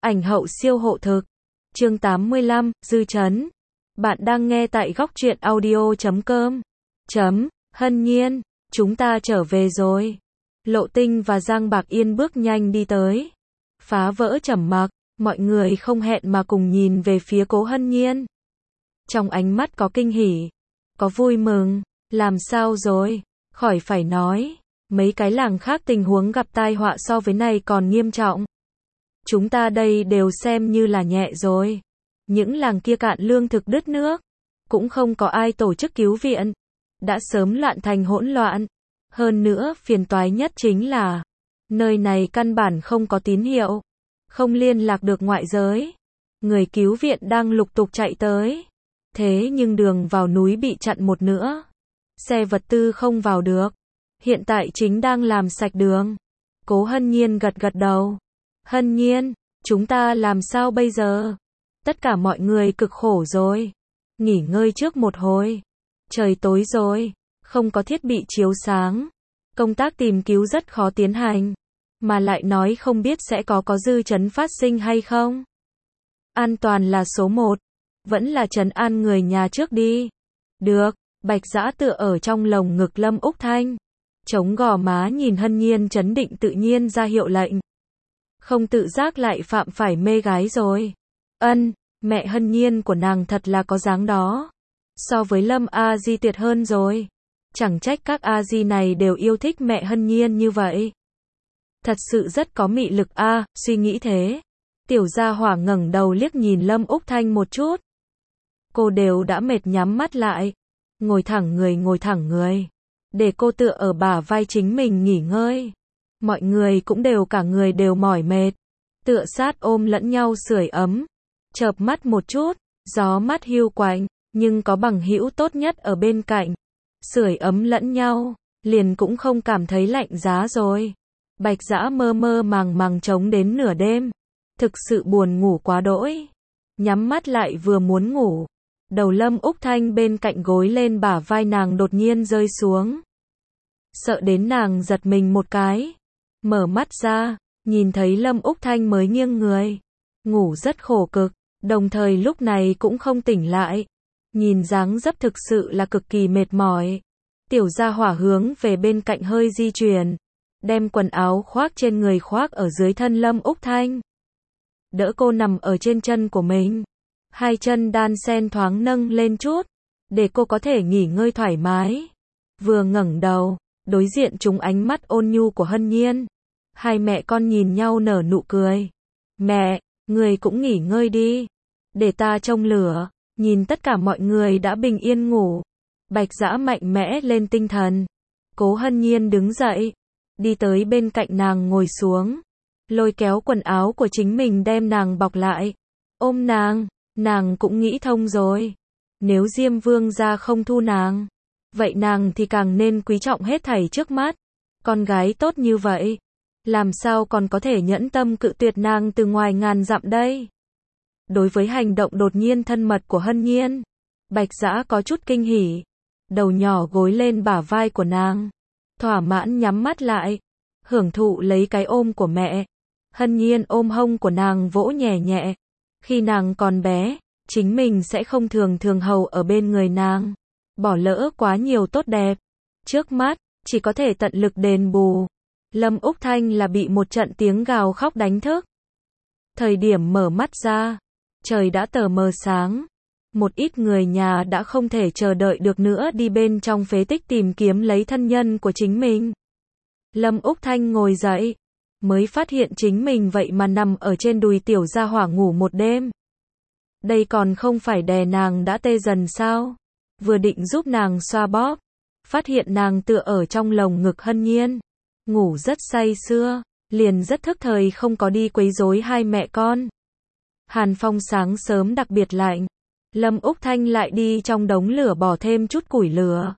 Ảnh hậu siêu hộ thực. Chương 85, dư chấn. Bạn đang nghe tại góc truyện audio.com. Hân Nhiên, chúng ta trở về rồi. Lộ Tinh và Giang Bạc Yên bước nhanh đi tới. Phá vỡ trầm mặc, mọi người không hẹn mà cùng nhìn về phía Cố Hân Nhiên. Trong ánh mắt có kinh hỉ, có vui mừng. Làm sao rồi? Khỏi phải nói, mấy cái làng khác tình huống gặp tai họa so với này còn nghiêm trọng. Chúng ta đây đều xem như là nhẹ rồi. Những làng kia cạn lương thực đứt nước, cũng không có ai tổ chức cứu viện, đã sớm loạn thành hỗn loạn. Hơn nữa, phiền toái nhất chính là nơi này căn bản không có tín hiệu, không liên lạc được ngoại giới. Người cứu viện đang lục tục chạy tới, thế nhưng đường vào núi bị chặn một nửa, xe vật tư không vào được. Hiện tại chính đang làm sạch đường. Cố Hân Nhiên gật gật đầu. Hân Nhiên, chúng ta làm sao bây giờ? Tất cả mọi người cực khổ rồi. Nghỉ ngơi trước một hồi. Trời tối rồi, không có thiết bị chiếu sáng. Công tác tìm cứu rất khó tiến hành. Mà lại nói không biết sẽ có dư chấn phát sinh hay không. An toàn là số 1. Vẫn là trấn an người nhà trước đi. Được, Bạch Dã tựa ở trong lồng ngực Lâm Úc Thanh. Chống gò má nhìn Hân Nhiên trấn định tự nhiên ra hiệu lệnh. Không tự giác lại phạm phải mê gái rồi. Mẹ Hân Nhiên của nàng thật là có dáng đó. So với Lâm A Di tuyệt hơn rồi. Chẳng trách các A Di này đều yêu thích mẹ Hân Nhiên như vậy. Thật sự rất có mị lực a, suy nghĩ thế. Tiểu gia hỏa ngẩng đầu liếc nhìn Lâm Úc Thanh một chút. Cô đều đã mệt nhắm mắt lại. Ngồi thẳng người. Để cô tựa ở bả vai chính mình nghỉ ngơi. Mọi người cũng đều cả người đều mỏi mệt. Tựa sát ôm lẫn nhau sưởi ấm. Chợp mắt một chút, gió mát hiu quạnh, nhưng có bằng hữu tốt nhất ở bên cạnh. Sưởi ấm lẫn nhau, liền cũng không cảm thấy lạnh giá rồi. Bạch Dã mơ mơ màng trống đến nửa đêm. Thực sự buồn ngủ quá đỗi. Nhắm mắt lại vừa muốn ngủ. Đầu Lâm Úc Thanh bên cạnh gối lên bả vai nàng đột nhiên rơi xuống. Sợ đến nàng giật mình một cái. Mở mắt ra, nhìn thấy Lâm Úc Thanh mới nghiêng người. Ngủ rất khổ cực, đồng thời lúc này cũng không tỉnh lại. Nhìn dáng dấp thực sự là cực kỳ mệt mỏi. Tiểu gia hỏa hướng về bên cạnh hơi di chuyển. Đem quần áo khoác trên người khoác ở dưới thân Lâm Úc Thanh. Đỡ cô nằm ở trên chân của mình. Hai chân đan sen thoáng nâng lên chút. Để cô có thể nghỉ ngơi thoải mái. Vừa ngẩng đầu, đối diện chúng ánh mắt ôn nhu của Hân Nhiên. Hai mẹ con nhìn nhau nở nụ cười. Mẹ, người cũng nghỉ ngơi đi. Để ta trông lửa. Nhìn tất cả mọi người đã bình yên ngủ. Bạch Dã mạnh mẽ lên tinh thần. Cố Hân Nhiên đứng dậy. Đi tới bên cạnh nàng ngồi xuống. Lôi kéo quần áo của chính mình đem nàng bọc lại. Ôm nàng cũng nghĩ thông rồi. Nếu Diêm Vương gia không thu nàng, vậy nàng thì càng nên quý trọng hết thảy trước mắt. Con gái tốt như vậy, làm sao còn có thể nhẫn tâm cự tuyệt nàng từ ngoài ngàn dặm đây? Đối với hành động đột nhiên thân mật của Hân Nhiên, Bạch Dã có chút kinh hỉ. Đầu nhỏ gối lên bả vai của nàng. Thỏa mãn nhắm mắt lại. Hưởng thụ lấy cái ôm của mẹ. Hân Nhiên ôm hông của nàng vỗ nhẹ nhẹ. Khi nàng còn bé, chính mình sẽ không thường hầu ở bên người nàng. Bỏ lỡ quá nhiều tốt đẹp. Trước mắt, chỉ có thể tận lực đền bù. Lâm Úc Thanh là bị một trận tiếng gào khóc đánh thức. Thời điểm mở mắt ra, trời đã tờ mờ sáng. Một ít người nhà đã không thể chờ đợi được nữa đi bên trong phế tích tìm kiếm lấy thân nhân của chính mình. Lâm Úc Thanh ngồi dậy, mới phát hiện chính mình vậy mà nằm ở trên đùi tiểu gia hỏa ngủ một đêm. Đây còn không phải đè nàng đã tê dần sao? Vừa định giúp nàng xoa bóp, phát hiện nàng tựa ở trong lồng ngực Hân Nhiên. Ngủ rất say sưa, liền rất thức thời không có đi quấy rối hai mẹ con. Hàn phong sáng sớm đặc biệt lạnh. Lâm Úc Thanh lại đi trong đống lửa bỏ thêm chút củi lửa.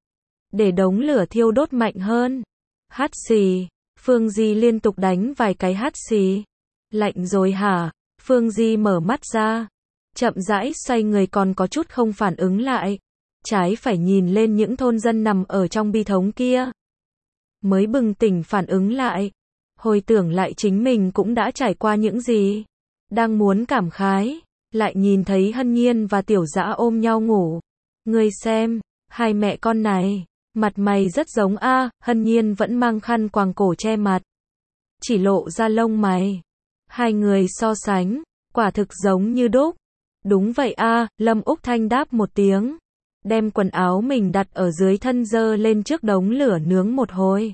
Để đống lửa thiêu đốt mạnh hơn. Hắt xì. Phương Di liên tục đánh vài cái hắt xì. Lạnh rồi hả? Phương Di mở mắt ra. Chậm rãi xoay người còn có chút không phản ứng lại. Trái phải nhìn lên những thôn dân nằm ở trong bi thống kia. Mới bừng tỉnh phản ứng lại. Hồi tưởng lại chính mình cũng đã trải qua những gì. Đang muốn cảm khái, lại nhìn thấy Hân Nhiên và Tiểu Dã ôm nhau ngủ. Ngươi xem, hai mẹ con này, mặt mày rất giống a. Hân Nhiên vẫn mang khăn quàng cổ che mặt, chỉ lộ ra lông mày. Hai người so sánh, quả thực giống như đúc. Đúng vậy a. Lâm Úc Thanh đáp một tiếng, đem quần áo mình đặt ở dưới thân dơ lên trước đống lửa nướng một hồi,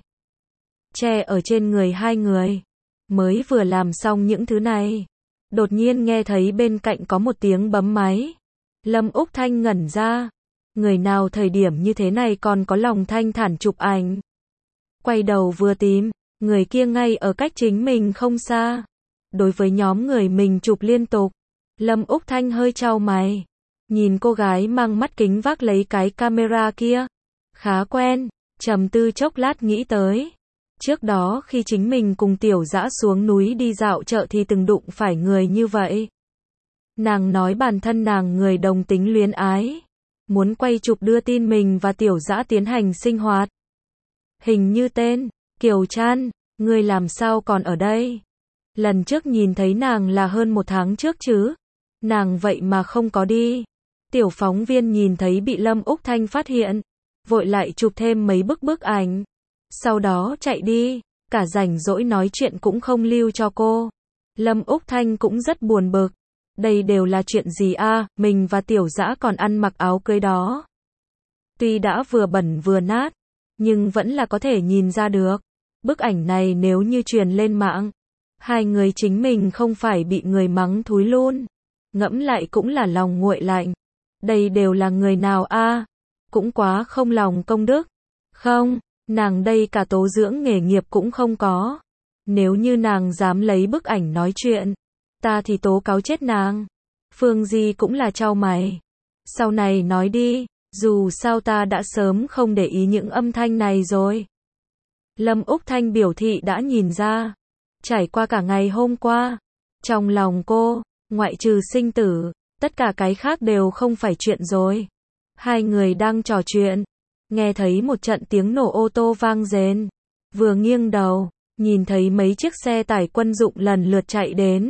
che ở trên người hai người. Mới vừa làm xong những thứ này, đột nhiên nghe thấy bên cạnh có một tiếng bấm máy. Lâm Úc Thanh ngẩn ra, người nào thời điểm như thế này còn có lòng thanh thản chụp ảnh. Quay đầu vừa tìm, người kia ngay ở cách chính mình không xa. Đối với nhóm người mình chụp liên tục, Lâm Úc Thanh hơi chau mày, nhìn cô gái mang mắt kính vác lấy cái camera kia, khá quen, trầm tư chốc lát nghĩ tới. Trước đó khi chính mình cùng Tiểu Dã xuống núi đi dạo chợ thì từng đụng phải người như vậy. Nàng nói bản thân nàng người đồng tính luyến ái, muốn quay chụp đưa tin mình và Tiểu Dã tiến hành sinh hoạt. Hình như tên, Kiều Trăn, ngươi làm sao còn ở đây? Lần trước nhìn thấy nàng là hơn một tháng trước chứ. Nàng vậy mà không có đi. Tiểu phóng viên nhìn thấy bị Lâm Úc Thanh phát hiện, vội lại chụp thêm mấy bức ảnh. Sau đó chạy đi, cả rảnh rỗi nói chuyện cũng không lưu cho cô. Lâm Úc Thanh cũng rất buồn bực. Đây đều là chuyện gì a? Mình và Tiểu Dã còn ăn mặc áo cưới đó. Tuy đã vừa bẩn vừa nát, nhưng vẫn là có thể nhìn ra được. Bức ảnh này nếu như truyền lên mạng, hai người chính mình không phải bị người mắng thúi luôn. Ngẫm lại cũng là lòng nguội lạnh. Đây đều là người nào a? Cũng quá không lòng công đức. Không, nàng đây cả tố dưỡng nghề nghiệp cũng không có. Nếu như nàng dám lấy bức ảnh nói chuyện, ta thì tố cáo chết nàng. Phương Di cũng là chau mày. Sau này nói đi, dù sao ta đã sớm không để ý những âm thanh này rồi. Lâm Úc Thanh biểu thị đã nhìn ra. Trải qua cả ngày hôm qua, trong lòng cô, ngoại trừ sinh tử, tất cả cái khác đều không phải chuyện rồi. Hai người đang trò chuyện, nghe thấy một trận tiếng nổ ô tô vang rền. Vừa nghiêng đầu, nhìn thấy mấy chiếc xe tải quân dụng lần lượt chạy đến.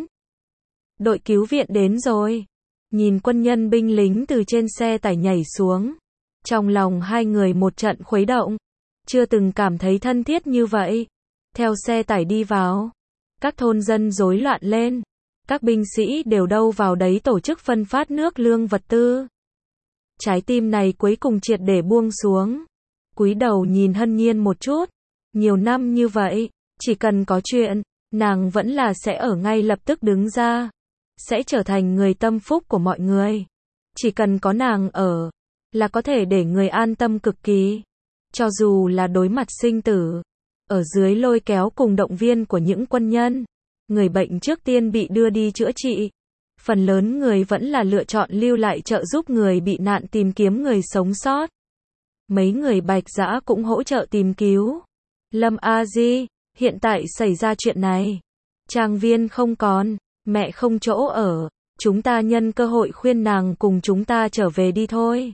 Đội cứu viện đến rồi. Nhìn quân nhân binh lính từ trên xe tải nhảy xuống. Trong lòng hai người một trận khuấy động. Chưa từng cảm thấy thân thiết như vậy. Theo xe tải đi vào, các thôn dân rối loạn lên. Các binh sĩ đều đâu vào đấy tổ chức phân phát nước lương vật tư. Trái tim này cuối cùng triệt để buông xuống. Cúi đầu nhìn Hân Nhiên một chút. Nhiều năm như vậy, chỉ cần có chuyện, nàng vẫn là sẽ ở ngay lập tức đứng ra. Sẽ trở thành người tâm phúc của mọi người. Chỉ cần có nàng ở, là có thể để người an tâm cực kỳ. Cho dù là đối mặt sinh tử, ở dưới lôi kéo cùng động viên của những quân nhân, người bệnh trước tiên bị đưa đi chữa trị. Phần lớn người vẫn là lựa chọn lưu lại trợ giúp người bị nạn tìm kiếm người sống sót. Mấy người Bạch Dã cũng hỗ trợ tìm cứu. Lâm A Di, hiện tại xảy ra chuyện này. Trang viên không còn, mẹ không chỗ ở, chúng ta nhân cơ hội khuyên nàng cùng chúng ta trở về đi thôi.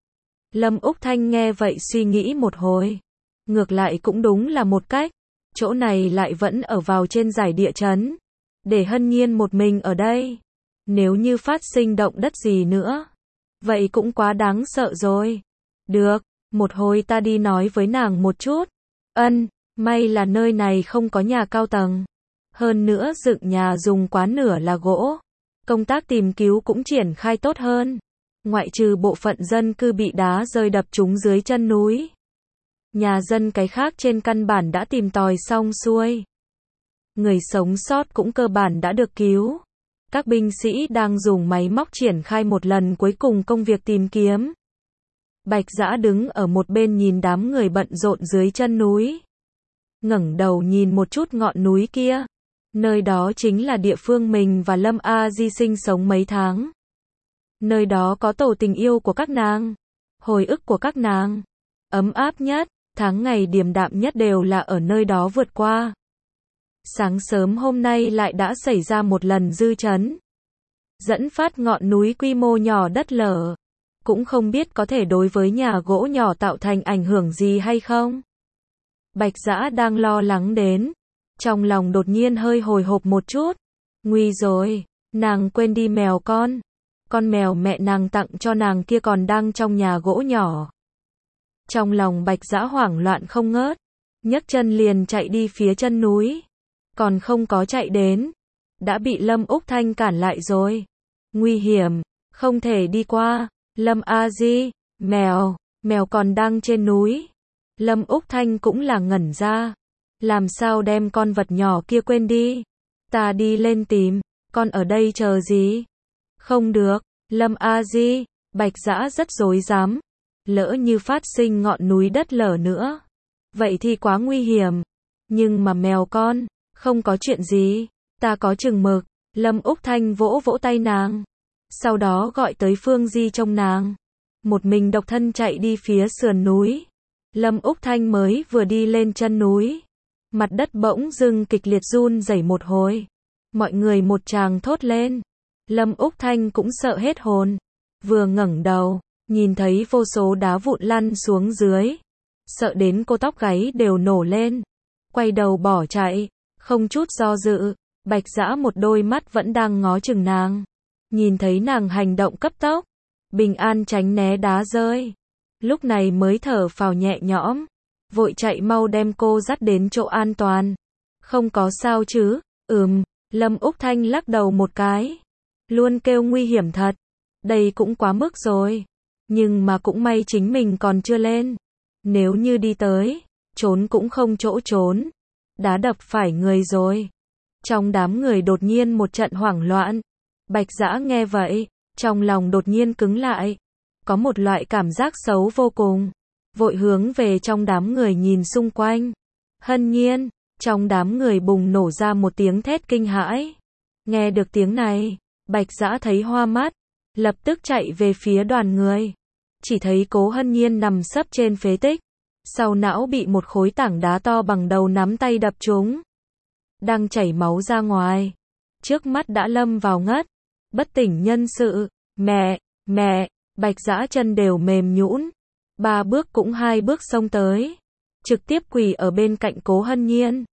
Lâm Úc Thanh nghe vậy suy nghĩ một hồi. Ngược lại cũng đúng là một cách. Chỗ này lại vẫn ở vào trên giải địa chấn. Để Hân Nhiên một mình ở đây. Nếu như phát sinh động đất gì nữa, vậy cũng quá đáng sợ rồi. Được, một hồi ta đi nói với nàng một chút. Ân, may là nơi này không có nhà cao tầng. Hơn nữa dựng nhà dùng quá nửa là gỗ. Công tác tìm cứu cũng triển khai tốt hơn. Ngoại trừ bộ phận dân cư bị đá rơi đập trúng dưới chân núi. Nhà dân cái khác trên căn bản đã tìm tòi xong xuôi. Người sống sót cũng cơ bản đã được cứu. Các binh sĩ đang dùng máy móc triển khai một lần cuối cùng công việc tìm kiếm. Bạch Dã đứng ở một bên nhìn đám người bận rộn dưới chân núi. Ngẩng đầu nhìn một chút ngọn núi kia. Nơi đó chính là địa phương mình và Lâm A Di sinh sống mấy tháng. Nơi đó có tổ tình yêu của các nàng. Hồi ức của các nàng. Ấm áp nhất, tháng ngày điềm đạm nhất đều là ở nơi đó vượt qua. Sáng sớm hôm nay lại đã xảy ra một lần dư chấn. Dẫn phát ngọn núi quy mô nhỏ đất lở. Cũng không biết có thể đối với nhà gỗ nhỏ tạo thành ảnh hưởng gì hay không. Bạch Dã đang lo lắng đến. Trong lòng đột nhiên hơi hồi hộp một chút. Nguy rồi, Nàng quên đi mèo con mèo mẹ nàng tặng cho nàng kia còn đang trong nhà gỗ nhỏ. Trong lòng Bạch Dã hoảng loạn không ngớt, nhấc chân liền chạy đi phía chân núi. Còn không có chạy đến, đã bị Lâm Úc Thanh cản lại rồi. Nguy hiểm, không thể đi qua. Lâm A Di, mèo còn đang trên núi. Lâm Úc Thanh cũng là ngẩn ra. Làm sao đem con vật nhỏ kia quên đi? Ta đi lên tìm, con ở đây chờ gì? Không được, Lâm A Di, Bạch Dã rất rối rắm. Lỡ như phát sinh ngọn núi đất lở nữa, vậy thì quá nguy hiểm. Nhưng mà mèo con, không có chuyện gì, ta có chừng mực. Lâm Úc Thanh vỗ vỗ tay nàng, sau đó gọi tới Phương Di trông nàng. Một mình độc thân chạy đi phía sườn núi. Lâm Úc Thanh mới vừa đi lên chân núi, mặt đất bỗng dưng kịch liệt run rẩy một hồi. Mọi người một tràng thốt lên. Lâm Úc Thanh cũng sợ hết hồn. Vừa ngẩng đầu, nhìn thấy vô số đá vụn lăn xuống dưới. Sợ đến cô tóc gáy đều nổ lên. Quay đầu bỏ chạy, không chút do dự. Bạch Dã một đôi mắt vẫn đang ngó chừng nàng. Nhìn thấy nàng hành động cấp tốc, bình an tránh né đá rơi. Lúc này mới thở phào nhẹ nhõm. Vội chạy mau đem cô dắt đến chỗ an toàn. Không có sao chứ? Lâm Úc Thanh lắc đầu một cái. Luôn kêu nguy hiểm thật. Đây cũng quá mức rồi. Nhưng mà cũng may chính mình còn chưa lên. Nếu như đi tới, trốn cũng không chỗ trốn. Đá đập phải người rồi. Trong đám người đột nhiên một trận hoảng loạn. Bạch Dã nghe vậy, trong lòng đột nhiên cứng lại. Có một loại cảm giác xấu vô cùng. Vội hướng về trong đám người nhìn xung quanh. Hân Nhiên, trong đám người bùng nổ ra một tiếng thét kinh hãi. Nghe được tiếng này, Bạch Dã thấy hoa mắt, lập tức chạy về phía đoàn người. Chỉ thấy Cố Hân Nhiên nằm sấp trên phế tích, sau não bị một khối tảng đá to bằng đầu nắm tay đập trúng, đang chảy máu ra ngoài. Trước mắt đã lâm vào ngất, bất tỉnh nhân sự. Mẹ, Bạch Dã chân đều mềm nhũn, 3 bước cũng 2 bước xông tới, trực tiếp quỳ ở bên cạnh Cố Hân Nhiên.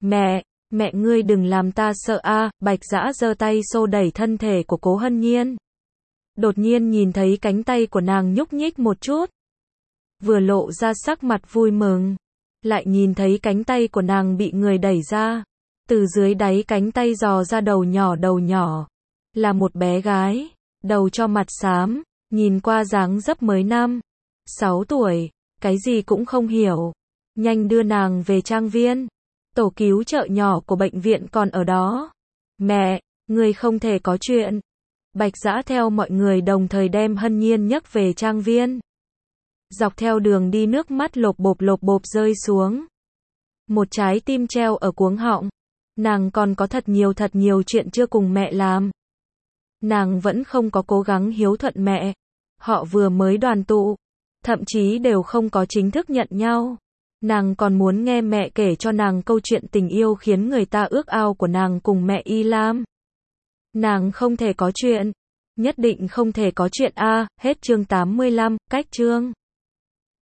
Mẹ ngươi đừng làm ta sợ a. Bạch Dã giơ tay xô đẩy thân thể của Cố Hân Nhiên. Đột nhiên nhìn thấy cánh tay của nàng nhúc nhích một chút, vừa lộ ra sắc mặt vui mừng, lại nhìn thấy cánh tay của nàng bị người đẩy ra. Từ dưới đáy cánh tay dò ra đầu nhỏ, là một bé gái, đầu cho mặt xám, nhìn qua dáng dấp mới 5-6 tuổi, cái gì cũng không hiểu. Nhanh đưa nàng về trang viên. Tổ cứu trợ nhỏ của bệnh viện còn ở đó. Mẹ, người không thể có chuyện. Bạch Dã theo mọi người đồng thời đem Hân Nhiên nhấc về trang viên. Dọc theo đường đi nước mắt lộp bộp rơi xuống. Một trái tim treo ở cuống họng. Nàng còn có thật nhiều chuyện chưa cùng mẹ làm. Nàng vẫn không có cố gắng hiếu thuận mẹ. Họ vừa mới đoàn tụ, thậm chí đều không có chính thức nhận nhau. Nàng còn muốn nghe mẹ kể cho nàng câu chuyện tình yêu khiến người ta ước ao của nàng cùng mẹ Y Lam. Nàng không thể có chuyện. Nhất định không thể có chuyện a. Hết chương 85, cách chương.